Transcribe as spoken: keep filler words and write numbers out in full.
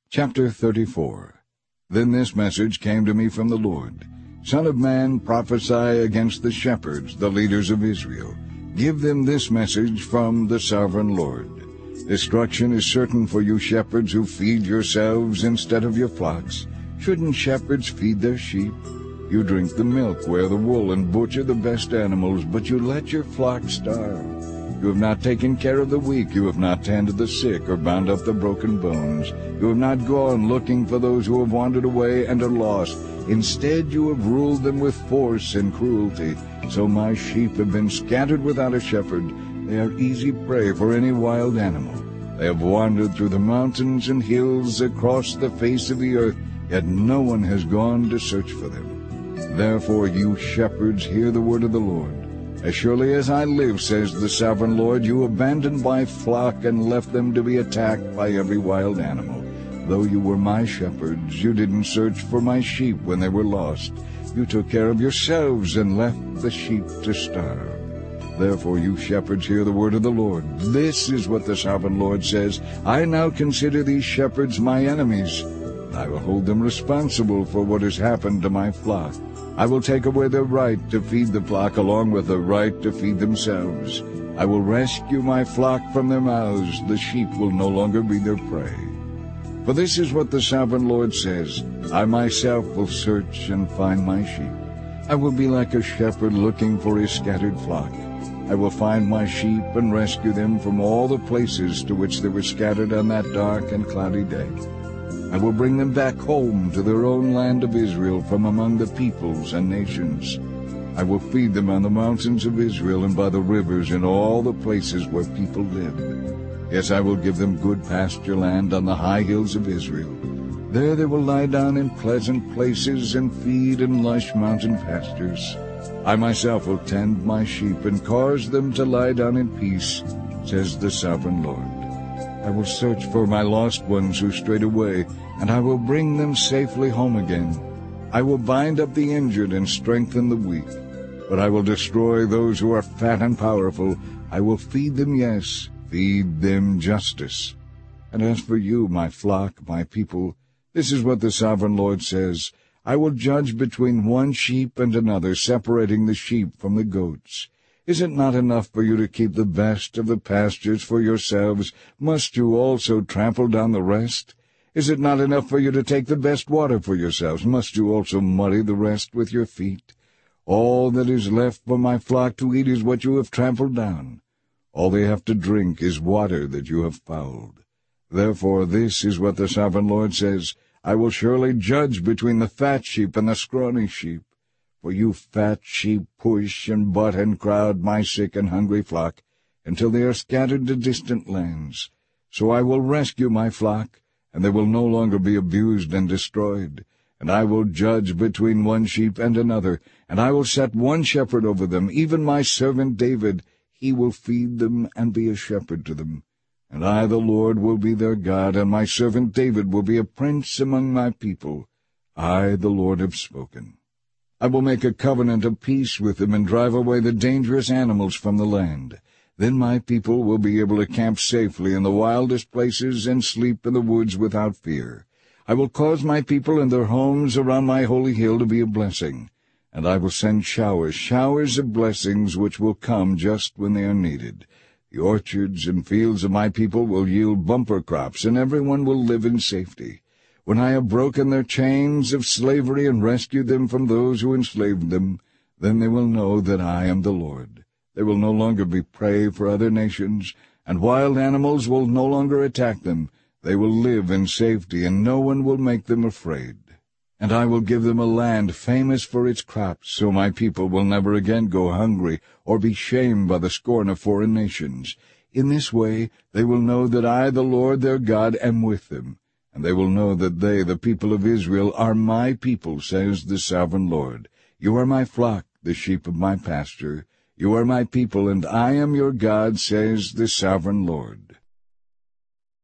Chapter thirty-four. Then this message came to me from the Lord. Son of man, prophesy against the shepherds, the leaders of Israel. Give them this message from the sovereign Lord. Destruction is certain for you shepherds who feed yourselves instead of your flocks. Shouldn't shepherds feed their sheep? You drink the milk, wear the wool, and butcher the best animals, but you let your flock starve. You have not taken care of the weak, you have not tended the sick, or bound up the broken bones. You have not gone looking for those who have wandered away and are lost. Instead you have ruled them with force and cruelty. So my sheep have been scattered without a shepherd. They are easy prey for any wild animal. They have wandered through the mountains and hills across the face of the earth, yet no one has gone to search for them. Therefore, you shepherds, hear the word of the Lord. As surely as I live, says the sovereign Lord, you abandoned my flock and left them to be attacked by every wild animal. Though you were my shepherds, you didn't search for my sheep when they were lost. You took care of yourselves and left the sheep to starve. Therefore, you shepherds, hear the word of the Lord. This is what the sovereign Lord says. I now consider these shepherds my enemies. I will hold them responsible for what has happened to my flock. I will take away their right to feed the flock along with the right to feed themselves. I will rescue my flock from their mouths. The sheep will no longer be their prey. For this is what the sovereign Lord says. I myself will search and find my sheep. I will be like a shepherd looking for his scattered flock. I will find my sheep and rescue them from all the places to which they were scattered on that dark and cloudy day. I will bring them back home to their own land of Israel from among the peoples and nations. I will feed them on the mountains of Israel and by the rivers in all the places where people live. Yes, I will give them good pasture land on the high hills of Israel. There they will lie down in pleasant places and feed in lush mountain pastures. I myself will tend my sheep and cause them to lie down in peace, says the sovereign Lord. I will search for my lost ones who strayed away, and I will bring them safely home again. I will bind up the injured and strengthen the weak. But I will destroy those who are fat and powerful. I will feed them, yes, feed them justice. And as for you, my flock, my people, this is what the sovereign Lord says. I will judge between one sheep and another, separating the sheep from the goats. Is it not enough for you to keep the best of the pastures for yourselves? Must you also trample down the rest? Is it not enough for you to take the best water for yourselves? Must you also muddy the rest with your feet? All that is left for my flock to eat is what you have trampled down. All they have to drink is water that you have fouled. Therefore this is what the sovereign Lord says. I will surely judge between the fat sheep and the scrawny sheep. For you fat sheep push and butt and crowd my sick and hungry flock, until they are scattered to distant lands. So I will rescue my flock, and they will no longer be abused and destroyed. And I will judge between one sheep and another, and I will set one shepherd over them, even my servant David. He will feed them and be a shepherd to them. And I, the Lord, will be their God, and my servant David will be a prince among my people. I, the Lord, have spoken. I will make a covenant of peace with them and drive away the dangerous animals from the land. Then my people will be able to camp safely in the wildest places and sleep in the woods without fear. I will cause my people and their homes around my holy hill to be a blessing, and I will send showers, showers of blessings which will come just when they are needed. The orchards and fields of my people will yield bumper crops, and everyone will live in safety. When I have broken their chains of slavery and rescued them from those who enslaved them, then they will know that I am the Lord. They will no longer be prey for other nations, and wild animals will no longer attack them. They will live in safety, and no one will make them afraid. And I will give them a land famous for its crops, so my people will never again go hungry or be shamed by the scorn of foreign nations. In this way they will know that I, the Lord their God, am with them. And they will know that they, the people of Israel, are my people, says the sovereign Lord. You are my flock, the sheep of my pasture. You are my people, and I am your God, says the sovereign Lord.